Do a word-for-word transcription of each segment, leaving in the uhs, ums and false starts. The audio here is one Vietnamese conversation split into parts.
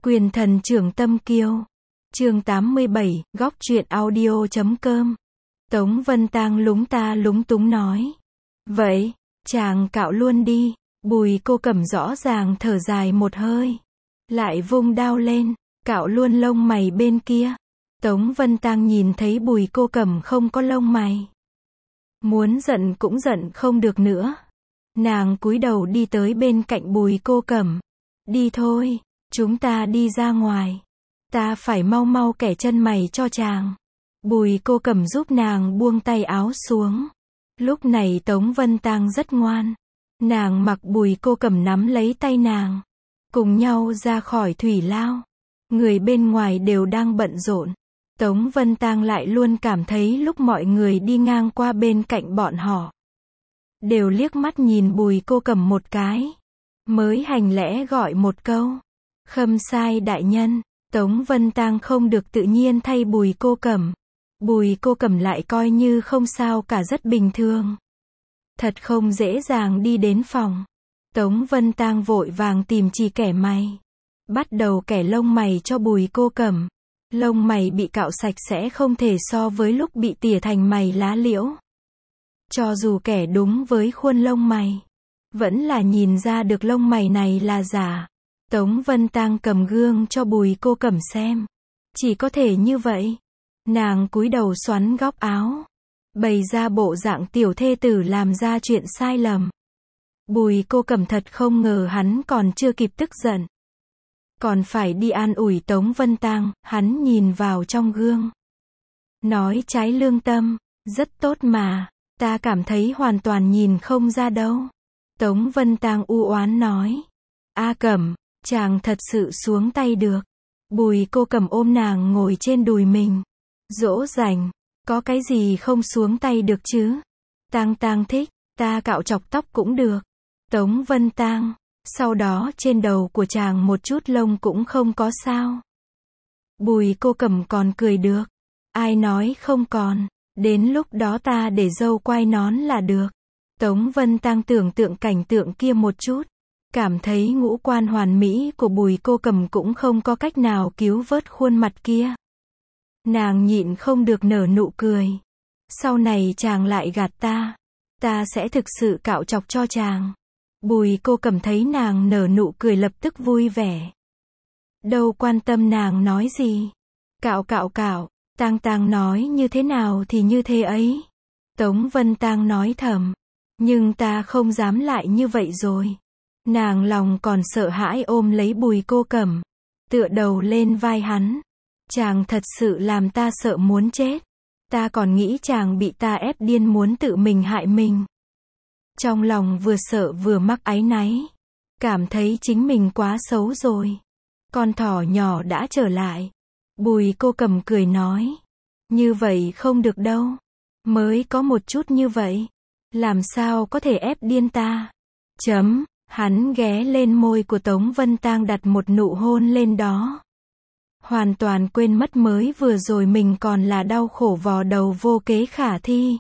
Quyền thần trưởng tâm kiêu. Chương tám mươi bảy, góc truyện audio chấm com. Tống Vân Tang lúng ta lúng túng nói. Vậy, chàng cạo luôn đi. Bùi Cô Cẩm rõ ràng thở dài một hơi. Lại vung đao lên, cạo luôn lông mày bên kia. Tống Vân Tang nhìn thấy Bùi Cô Cẩm không có lông mày. Muốn giận cũng giận không được nữa. Nàng cúi đầu đi tới bên cạnh Bùi Cô Cẩm. Đi thôi, chúng ta đi ra ngoài. Ta phải mau mau kẻ chân mày cho chàng. Bùi Cô Cẩm giúp nàng buông tay áo xuống. Lúc này Tống Vân Tang rất ngoan. Nàng mặc Bùi Cô Cẩm nắm lấy tay nàng. Cùng nhau ra khỏi thủy lao. Người bên ngoài đều đang bận rộn. Tống Vân Tang lại luôn cảm thấy lúc mọi người đi ngang qua bên cạnh bọn họ, đều liếc mắt nhìn Bùi Cô Cẩm một cái. Mới hành lễ gọi một câu. Khâm sai đại nhân. Tống Vân Tang không được tự nhiên thay Bùi Cô Cẩm. Bùi Cô Cẩm lại coi như không sao cả, rất bình thường. Thật không dễ dàng đi đến phòng. Tống Vân Tang vội vàng tìm chỉ kẻ mày. Bắt đầu kẻ lông mày cho Bùi Cô Cẩm. Lông mày bị cạo sạch sẽ không thể so với lúc bị tỉa thành mày lá liễu. Cho dù kẻ đúng với khuôn lông mày, vẫn là nhìn ra được lông mày này là giả. Tống Vân Tang cầm gương cho Bùi Cô Cẩm xem. Chỉ có thể như vậy. Nàng cúi đầu xoắn góc áo. Bày ra bộ dạng tiểu thê tử làm ra chuyện sai lầm. Bùi Cô Cẩm thật không ngờ hắn còn chưa kịp tức giận. Còn phải đi an ủi Tống Vân Tang, hắn nhìn vào trong gương. Nói trái lương tâm, rất tốt mà, ta cảm thấy hoàn toàn nhìn không ra đâu. Tống Vân Tang u oán nói. A Cẩm, chàng thật sự xuống tay được. Bùi Cô Cẩm ôm nàng ngồi trên đùi mình. Dỗ dành, có cái gì không xuống tay được chứ? Tang Tang thích, ta cạo chọc tóc cũng được. Tống Vân Tang. Sau đó trên đầu của chàng một chút lông cũng không có sao. Bùi Cô Cẩm còn cười được. Ai nói không còn, đến lúc đó ta để dâu quai nón là được. Tống Vân Tang tưởng tượng cảnh tượng kia một chút. Cảm thấy ngũ quan hoàn mỹ của Bùi Cô Cẩm cũng không có cách nào cứu vớt khuôn mặt kia. Nàng nhịn không được nở nụ cười. Sau này chàng lại gạt ta, ta sẽ thực sự cạo chọc cho chàng. Bùi Cô Cẩm thấy nàng nở nụ cười lập tức vui vẻ. Đâu quan tâm nàng nói gì. Cạo cạo cạo, Tang Tang nói như thế nào thì như thế ấy. Tống Vân Tang nói thầm. Nhưng ta không dám lại như vậy rồi. Nàng lòng còn sợ hãi ôm lấy Bùi Cô Cẩm. Tựa đầu lên vai hắn. Chàng thật sự làm ta sợ muốn chết. Ta còn nghĩ chàng bị ta ép điên muốn tự mình hại mình. Trong lòng vừa sợ vừa mắc áy náy. Cảm thấy chính mình quá xấu rồi. Con thỏ nhỏ đã trở lại. Bùi Cô Cẩm cười nói. Như vậy không được đâu. Mới có một chút như vậy. Làm sao có thể ép điên ta. Chấm. Hắn ghé lên môi của Tống Vân Tang đặt một nụ hôn lên đó. Hoàn toàn quên mất mới vừa rồi mình còn là đau khổ vò đầu vô kế khả thi.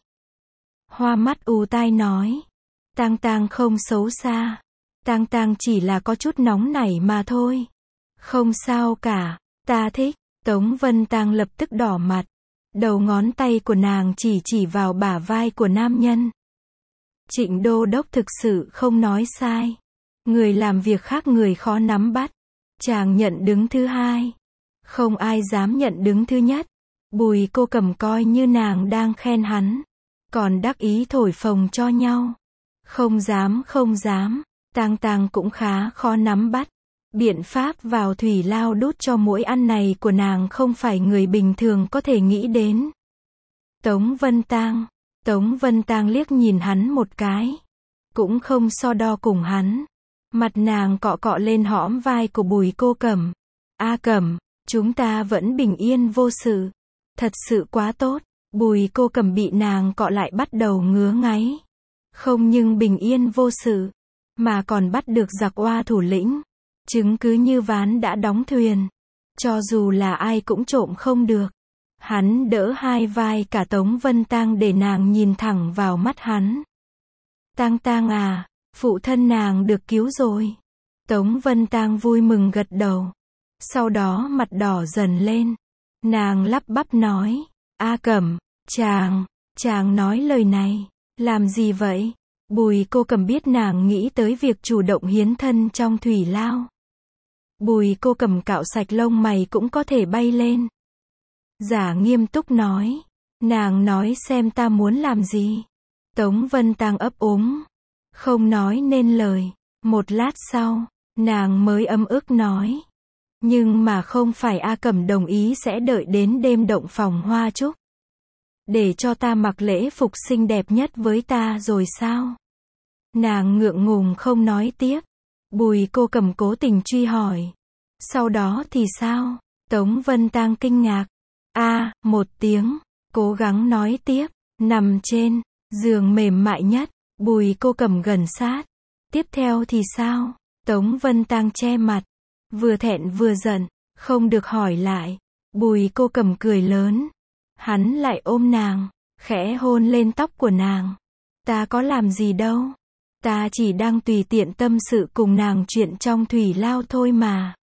Hoa mắt ù tai nói. Tang Tang không xấu xa. Tang Tang chỉ là có chút nóng nảy mà thôi. Không sao cả, ta thích. Tống Vân Tang lập tức đỏ mặt. Đầu ngón tay của nàng chỉ chỉ vào bả vai của nam nhân. Trịnh Đô Đốc thực sự không nói sai. Người làm việc khác người khó nắm bắt. Chàng nhận đứng thứ hai. Không ai dám nhận đứng thứ nhất. Bùi Cô Cẩm coi như nàng đang khen hắn. Còn đắc ý thổi phồng cho nhau. Không dám không dám. Tang Tang cũng khá khó nắm bắt. Biện pháp vào thủy lao đút cho mỗi ăn này của nàng không phải người bình thường có thể nghĩ đến. Tống Vân Tang. Tống Vân Tang liếc nhìn hắn một cái. Cũng không so đo cùng hắn. Mặt nàng cọ cọ lên hõm vai của Bùi Cô Cẩm. A Cẩm, chúng ta vẫn bình yên vô sự. Thật sự quá tốt. Bùi Cô Cẩm bị nàng cọ lại bắt đầu ngứa ngáy. Không nhưng bình yên vô sự, mà còn bắt được giặc oa thủ lĩnh. Chứng cứ như ván đã đóng thuyền. Cho dù là ai cũng trộm không được. Hắn đỡ hai vai cả Tống Vân Tang để nàng nhìn thẳng vào mắt hắn. Tang Tang à, phụ thân nàng được cứu rồi. Tống Vân Tang vui mừng gật đầu. Sau đó mặt đỏ dần lên. Nàng lắp bắp nói, A Cẩm, chàng, chàng nói lời này, làm gì vậy? Bùi Cô Cẩm biết nàng nghĩ tới việc chủ động hiến thân trong thủy lao. Bùi Cô Cẩm cạo sạch lông mày cũng có thể bay lên. Giả nghiêm túc nói, nàng nói xem ta muốn làm gì. Tống Vân Tang ấp úng, không nói nên lời. Một lát sau, nàng mới ấm ức nói, nhưng mà không phải A Cẩm đồng ý sẽ đợi đến đêm động phòng hoa trúc, để cho ta mặc lễ phục xinh đẹp nhất với ta rồi sao? Nàng ngượng ngùng không nói tiếp. Bùi Cô Cẩm cố tình truy hỏi, sau đó thì sao? Tống Vân Tang kinh ngạc, a, một tiếng, cố gắng nói tiếp, nằm trên giường mềm mại nhất. Bùi Cô Cẩm gần sát, tiếp theo thì sao? Tống Vân Tang che mặt, vừa thẹn vừa giận, không được hỏi lại. Bùi Cô Cẩm cười lớn, hắn lại ôm nàng, khẽ hôn lên tóc của nàng. Ta có làm gì đâu, ta chỉ đang tùy tiện tâm sự cùng nàng chuyện trong thủy lao thôi mà.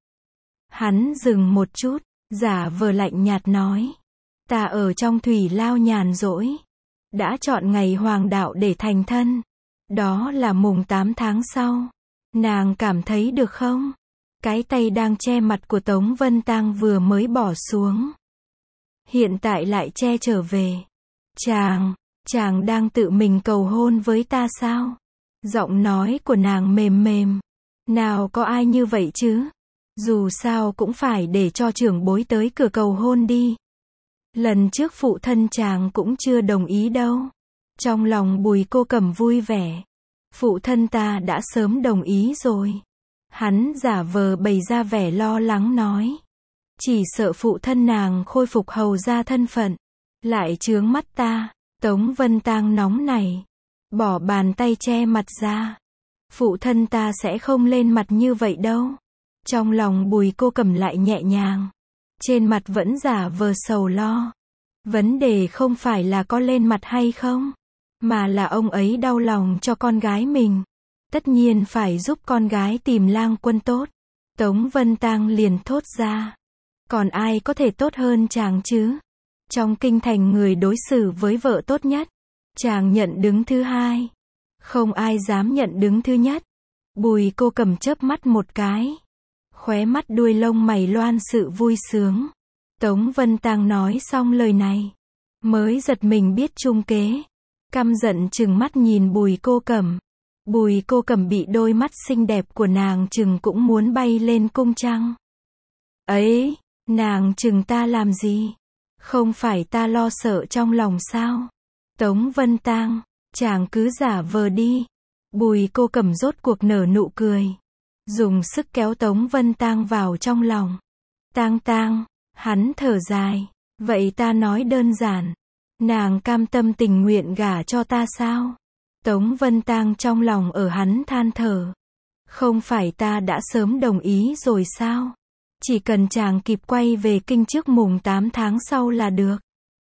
Hắn dừng một chút, giả vờ lạnh nhạt nói, ta ở trong thủy lao nhàn rỗi, đã chọn ngày hoàng đạo để thành thân, đó là mùng tám tháng sau. Nàng cảm thấy được không? Cái tay đang che mặt của Tống Vân Tang vừa mới bỏ xuống, hiện tại lại che trở về. Chàng, chàng đang tự mình cầu hôn với ta sao? Giọng nói của nàng mềm mềm. Nào có ai như vậy chứ? Dù sao cũng phải để cho trưởng bối tới cửa cầu hôn đi. Lần trước phụ thân chàng cũng chưa đồng ý đâu. Trong lòng Bùi Cô Cẩm vui vẻ. Phụ thân ta đã sớm đồng ý rồi. Hắn giả vờ bày ra vẻ lo lắng nói, chỉ sợ phụ thân nàng khôi phục hầu gia thân phận, lại chướng mắt ta. Tống Vân Tang nóng nảy, bỏ bàn tay che mặt ra. Phụ thân ta sẽ không lên mặt như vậy đâu. Trong lòng Bùi Cô Cẩm lại nhẹ nhàng, trên mặt vẫn giả vờ sầu lo. Vấn đề không phải là có lên mặt hay không, mà là ông ấy đau lòng cho con gái mình. Tất nhiên phải giúp con gái tìm lang quân tốt. Tống Vân Tang liền thốt ra, còn ai có thể tốt hơn chàng chứ? Trong kinh thành người đối xử với vợ tốt nhất, chàng nhận đứng thứ hai, không ai dám nhận đứng thứ nhất. Bùi Cô Cẩm chớp mắt một cái, khóe mắt đuôi lông mày loan sự vui sướng. Tống Vân Tang nói xong lời này, mới giật mình biết trung kế, căm giận trừng mắt nhìn Bùi Cô Cẩm. Bùi Cô Cẩm bị đôi mắt xinh đẹp của nàng trừng cũng muốn bay lên cung trăng. Ấy, nàng trừng ta làm gì? Không phải ta lo sợ trong lòng sao? Tống Vân Tang, chàng cứ giả vờ đi. Bùi Cô Cẩm rốt cuộc nở nụ cười, dùng sức kéo Tống Vân Tang vào trong lòng. Tang Tang, hắn thở dài, vậy ta nói đơn giản, nàng cam tâm tình nguyện gả cho ta sao? Tống Vân Tang trong lòng ở hắn than thở, không phải ta đã sớm đồng ý rồi sao? Chỉ cần chàng kịp quay về kinh trước mùng tám tháng sau là được.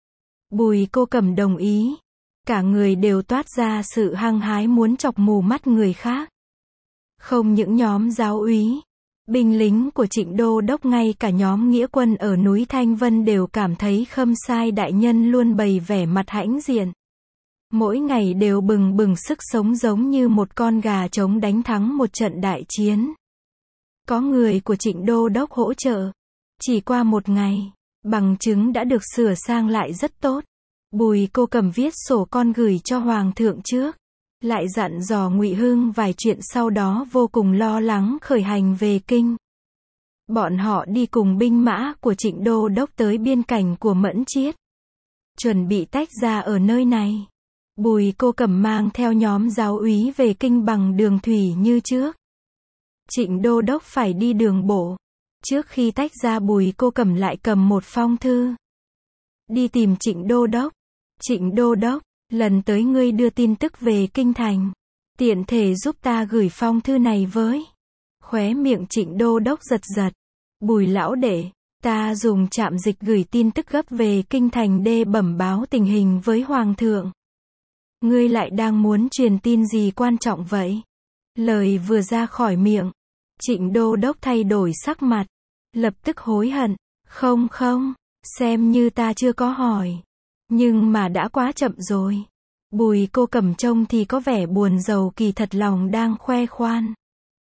Bùi Cô Cẩm đồng ý, cả người đều toát ra sự hăng hái muốn chọc mù mắt người khác. Không những nhóm giáo úy, binh lính của Trịnh Đô Đốc, ngay cả nhóm nghĩa quân ở núi Thanh Vân đều cảm thấy Khâm Sai đại nhân luôn bày vẻ mặt hãnh diện. Mỗi ngày đều bừng bừng sức sống giống như một con gà trống đánh thắng một trận đại chiến. Có người của Trịnh Đô Đốc hỗ trợ. Chỉ qua một ngày, bằng chứng đã được sửa sang lại rất tốt. Bùi Cô Cẩm viết sổ con gửi cho Hoàng thượng trước, lại dặn dò Ngụy Hưng vài chuyện, sau đó vô cùng lo lắng khởi hành về kinh. Bọn họ đi cùng binh mã của Trịnh Đô Đốc tới biên cảnh của Mẫn Chiết, chuẩn bị tách ra ở nơi này. Bùi Cô Cẩm mang theo nhóm giáo úy về kinh bằng đường thủy như trước. Trịnh Đô Đốc phải đi đường bộ. Trước khi tách ra, Bùi Cô Cẩm lại cầm một phong thư, đi tìm Trịnh Đô Đốc. Trịnh Đô Đốc, lần tới ngươi đưa tin tức về kinh thành, tiện thể giúp ta gửi phong thư này với. Khóe miệng Trịnh Đô Đốc giật giật. Bùi lão đệ, ta dùng trạm dịch gửi tin tức gấp về kinh thành để bẩm báo tình hình với Hoàng thượng. Ngươi lại đang muốn truyền tin gì quan trọng vậy? Lời vừa ra khỏi miệng, Trịnh Đô Đốc thay đổi sắc mặt. lập tức hối hận. Không không, xem như ta chưa có hỏi. Nhưng mà đã quá chậm rồi. Bùi Cô Cẩm trông thì có vẻ buồn rầu, kỳ thật lòng đang khoe khoan.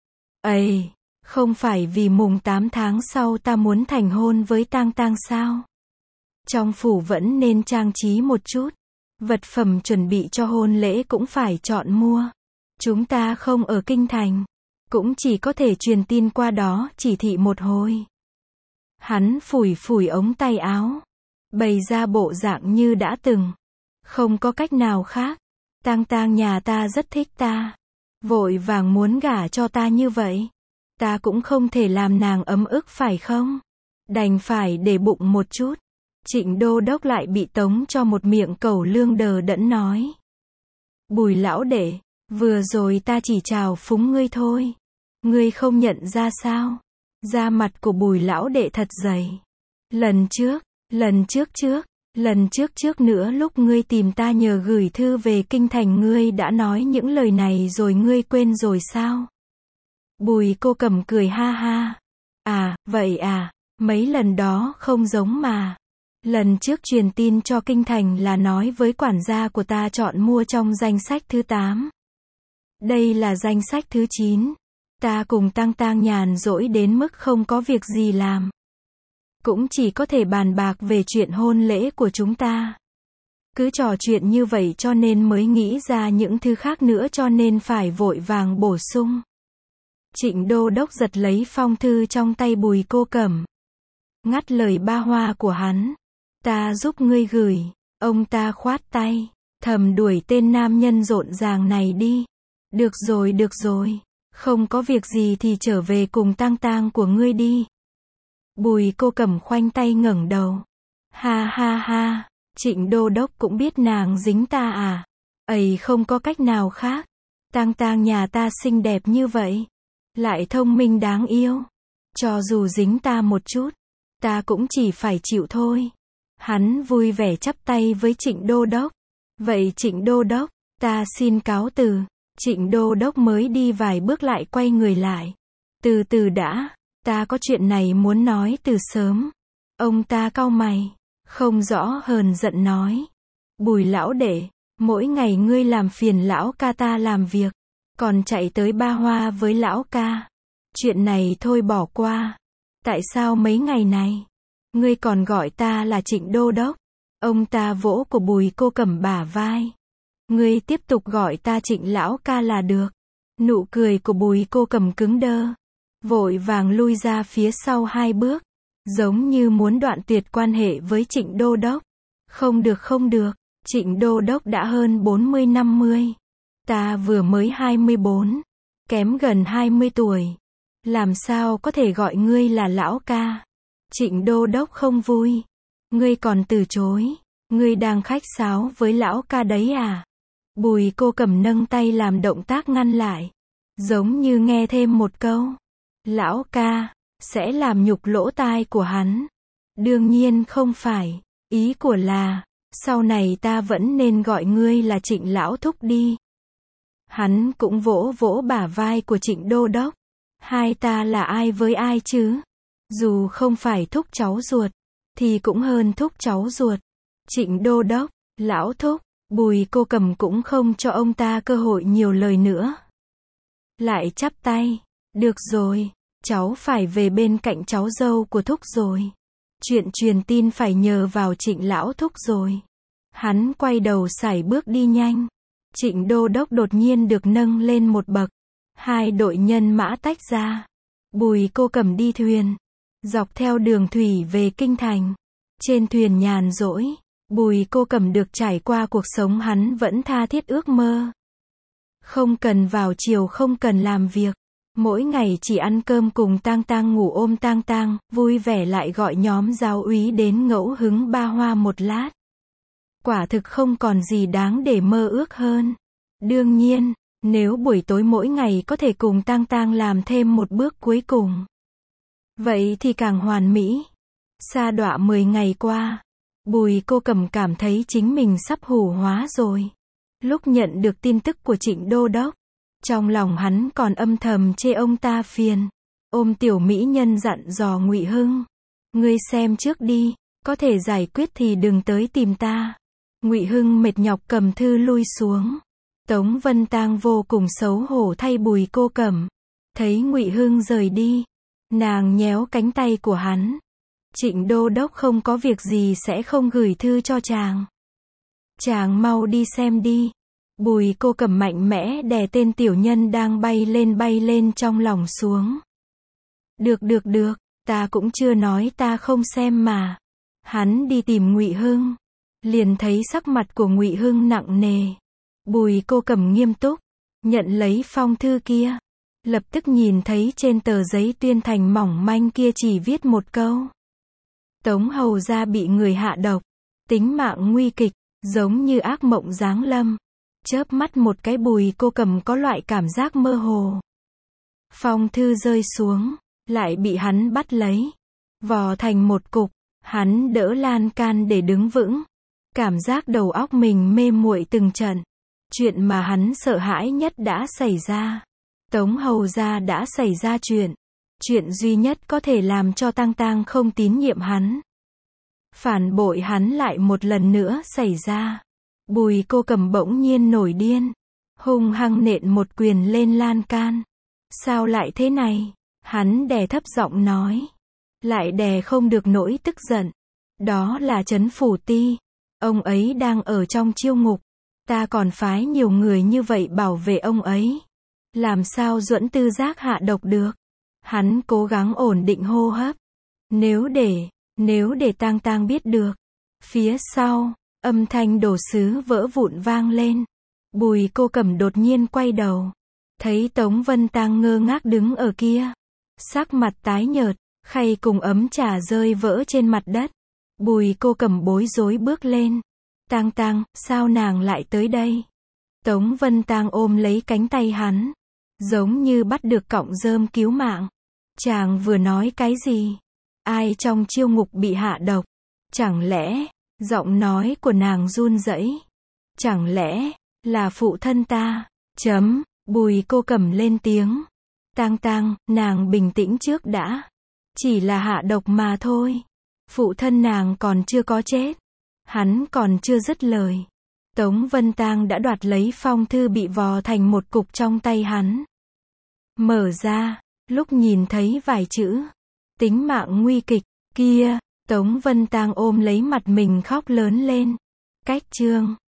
Ây, không phải vì mùng tám tháng sau ta muốn thành hôn với Tang Tang sao? Trong phủ vẫn nên trang trí một chút. Vật phẩm chuẩn bị cho hôn lễ cũng phải chọn mua. Chúng ta không ở kinh thành, cũng chỉ có thể truyền tin qua đó, chỉ thị một hồi. Hắn phủi phủi ống tay áo, bày ra bộ dạng như đã từng. Không có cách nào khác. Tang Tang nhà ta rất thích ta, vội vàng muốn gả cho ta như vậy. Ta cũng không thể làm nàng ấm ức phải không? Đành phải để bụng một chút. Trịnh đô đốc lại bị tống cho một miệng cẩu lương đờ đẫn nói. Bùi lão đệ, vừa rồi ta chỉ chào phúng ngươi thôi. Ngươi không nhận ra sao? Da mặt của Bùi lão đệ thật dày. Lần trước, lần trước trước, lần trước trước nữa lúc ngươi tìm ta nhờ gửi thư về kinh thành, ngươi đã nói những lời này rồi, ngươi quên rồi sao? Bùi Cô Cẩm cười ha ha. À, vậy à, mấy lần đó không giống mà. Lần trước truyền tin cho kinh thành là nói với quản gia của ta chọn mua trong danh sách thứ tám. Đây là danh sách thứ chín. Ta cùng Tang Tang nhàn rỗi đến mức không có việc gì làm. Cũng chỉ có thể bàn bạc về chuyện hôn lễ của chúng ta. Cứ trò chuyện như vậy cho nên mới nghĩ ra những thứ khác nữa, cho nên phải vội vàng bổ sung. Trịnh đô đốc giật lấy phong thư trong tay Bùi Cô Cẩm. Ngắt lời ba hoa của hắn. Ta giúp ngươi gửi. Ông ta khoát tay, thầm đuổi tên nam nhân rộn ràng này đi. Được rồi được rồi, không có việc gì thì trở về cùng Tang Tang của ngươi đi. Bùi Cô Cẩm khoanh tay ngẩng đầu. Ha ha ha, Trịnh đô đốc cũng biết nàng dính ta à? Ây, không có cách nào khác. Tang Tang nhà ta xinh đẹp như vậy, lại thông minh đáng yêu. Cho dù dính ta một chút, ta cũng chỉ phải chịu thôi. Hắn vui vẻ chắp tay với Trịnh đô đốc. Vậy Trịnh đô đốc, ta xin cáo từ. Trịnh đô đốc mới đi vài bước lại quay người lại. Từ từ đã, ta có chuyện này muốn nói từ sớm. Ông ta cau mày, không rõ hờn giận nói. Bùi lão đệ, mỗi ngày ngươi làm phiền lão ca ta làm việc, còn chạy tới Ba Hoa với lão ca. Chuyện này thôi bỏ qua. Tại sao mấy ngày này ngươi còn gọi ta là Trịnh đô đốc? Ông ta vỗ của Bùi Cô Cẩm bả vai. Ngươi tiếp tục gọi ta Trịnh lão ca là được. Nụ cười của Bùi Cô Cẩm cứng đơ, vội vàng lui ra phía sau hai bước, giống như muốn đoạn tuyệt quan hệ với Trịnh đô đốc. Không được không được, Trịnh đô đốc đã hơn bốn mươi năm mươi. Ta vừa mới hai mươi bốn, kém gần hai mươi tuổi. Làm sao có thể gọi ngươi là lão ca? Trịnh đô đốc không vui. Ngươi còn từ chối. Ngươi đang khách sáo với lão ca đấy à? Bùi Cô Cẩm nâng tay làm động tác ngăn lại, giống như nghe thêm một câu. Lão ca, sẽ làm nhục lỗ tai của hắn. Đương nhiên không phải. Ý của là, sau này ta vẫn nên gọi ngươi là Trịnh lão thúc đi. Hắn cũng vỗ vỗ bả vai của Trịnh đô đốc. Hai ta là ai với ai chứ? Dù không phải thúc cháu ruột, thì cũng hơn thúc cháu ruột. Trịnh đô đốc, lão thúc. Bùi Cô Cẩm cũng không cho ông ta cơ hội nhiều lời nữa. Lại chắp tay. Được rồi, cháu phải về bên cạnh cháu dâu của thúc rồi. Chuyện truyền tin phải nhờ vào Trịnh lão thúc rồi. Hắn quay đầu sải bước đi nhanh. Trịnh đô đốc đột nhiên được nâng lên một bậc. Hai đội nhân mã tách ra. Bùi Cô Cẩm đi thuyền, dọc theo đường thủy về kinh thành. Trên thuyền nhàn rỗi, Bùi Cô Cẩm được trải qua cuộc sống hắn vẫn tha thiết ước mơ. Không cần vào chiều, không cần làm việc. Mỗi ngày chỉ ăn cơm cùng Tang Tang, ngủ ôm Tang Tang, vui vẻ lại gọi nhóm giáo úy đến ngẫu hứng Ba Hoa một lát. Quả thực không còn gì đáng để mơ ước hơn. Đương nhiên, nếu buổi tối mỗi ngày có thể cùng Tang Tang làm thêm một bước cuối cùng, vậy thì càng hoàn mỹ. Sa đọa mười ngày qua, Bùi Cô Cẩm cảm thấy chính mình sắp hủ hóa rồi. Lúc nhận được tin tức của Trịnh đô đốc, trong lòng hắn còn âm thầm chê ông ta phiền. ôm tiểu mỹ nhân dặn dò Ngụy Hưng. Ngươi xem trước đi, có thể giải quyết thì đừng tới tìm ta. Ngụy Hưng mệt nhọc cầm thư lui xuống. Tống Vân Tang vô cùng xấu hổ thay Bùi Cô Cẩm. Thấy Ngụy Hưng rời đi, nàng nhéo cánh tay của hắn. Trịnh đô đốc không có việc gì sẽ không gửi thư cho chàng. Chàng mau đi xem đi. Bùi Cô Cẩm mạnh mẽ đè tên tiểu nhân đang bay lên bay lên trong lòng xuống. Được được được, ta cũng chưa nói ta không xem mà. Hắn đi tìm Ngụy Hưng, liền thấy sắc mặt của Ngụy Hưng nặng nề. Bùi Cô Cẩm nghiêm túc, nhận lấy phong thư kia. Lập tức nhìn thấy trên tờ giấy tuyên thành mỏng manh kia chỉ viết một câu. Tống hầu gia bị người hạ độc, tính mạng nguy kịch, giống như ác mộng giáng lâm. Chớp mắt một cái Bùi Cô Cẩm có loại cảm giác mơ hồ. Phong thư rơi xuống, lại bị hắn bắt lấy, vò thành một cục. Hắn đỡ lan can để đứng vững, cảm giác đầu óc mình mê muội từng trận. Chuyện mà hắn sợ hãi nhất đã xảy ra. Tống hầu gia đã xảy ra chuyện. Chuyện duy nhất có thể làm cho Tang Tang không tín nhiệm hắn, phản bội hắn lại một lần nữa xảy ra. Bùi Cô Cẩm bỗng nhiên nổi điên, hung hăng nện một quyền lên lan can. Sao lại thế này? Hắn đè thấp giọng nói. Lại đè không được nỗi tức giận. Đó là Trấn Phủ Ti. Ông ấy đang ở trong chiêu ngục. Ta còn phái nhiều người như vậy bảo vệ ông ấy. Làm sao Duẫn Tư Giác hạ độc được? Hắn cố gắng ổn định hô hấp. Nếu để, nếu để Tang Tang biết được. Phía sau, âm thanh đồ sứ vỡ vụn vang lên. Bùi Cô Cẩm đột nhiên quay đầu. Thấy Tống Vân Tang ngơ ngác đứng ở kia. Sắc mặt tái nhợt, khay cùng ấm trà rơi vỡ trên mặt đất. Bùi Cô Cẩm bối rối bước lên. Tang Tang, sao nàng lại tới đây? Tống Vân Tang ôm lấy cánh tay hắn, giống như bắt được cọng rơm cứu mạng. Chàng vừa nói cái gì? Ai trong chiêu ngục bị hạ độc? Chẳng lẽ, giọng nói của nàng run rẩy. Chẳng lẽ, là phụ thân ta? Chấm, Bùi Cô Cẩm lên tiếng. Tang Tang, nàng bình tĩnh trước đã. Chỉ là hạ độc mà thôi. Phụ thân nàng còn chưa có chết. Hắn còn chưa dứt lời. Tống Vân Tang đã đoạt lấy phong thư bị vò thành một cục trong tay hắn. Mở ra, lúc nhìn thấy vài chữ. Tính mạng nguy kịch, kia, Tống Vân Tang ôm lấy mặt mình khóc lớn lên. Cách chương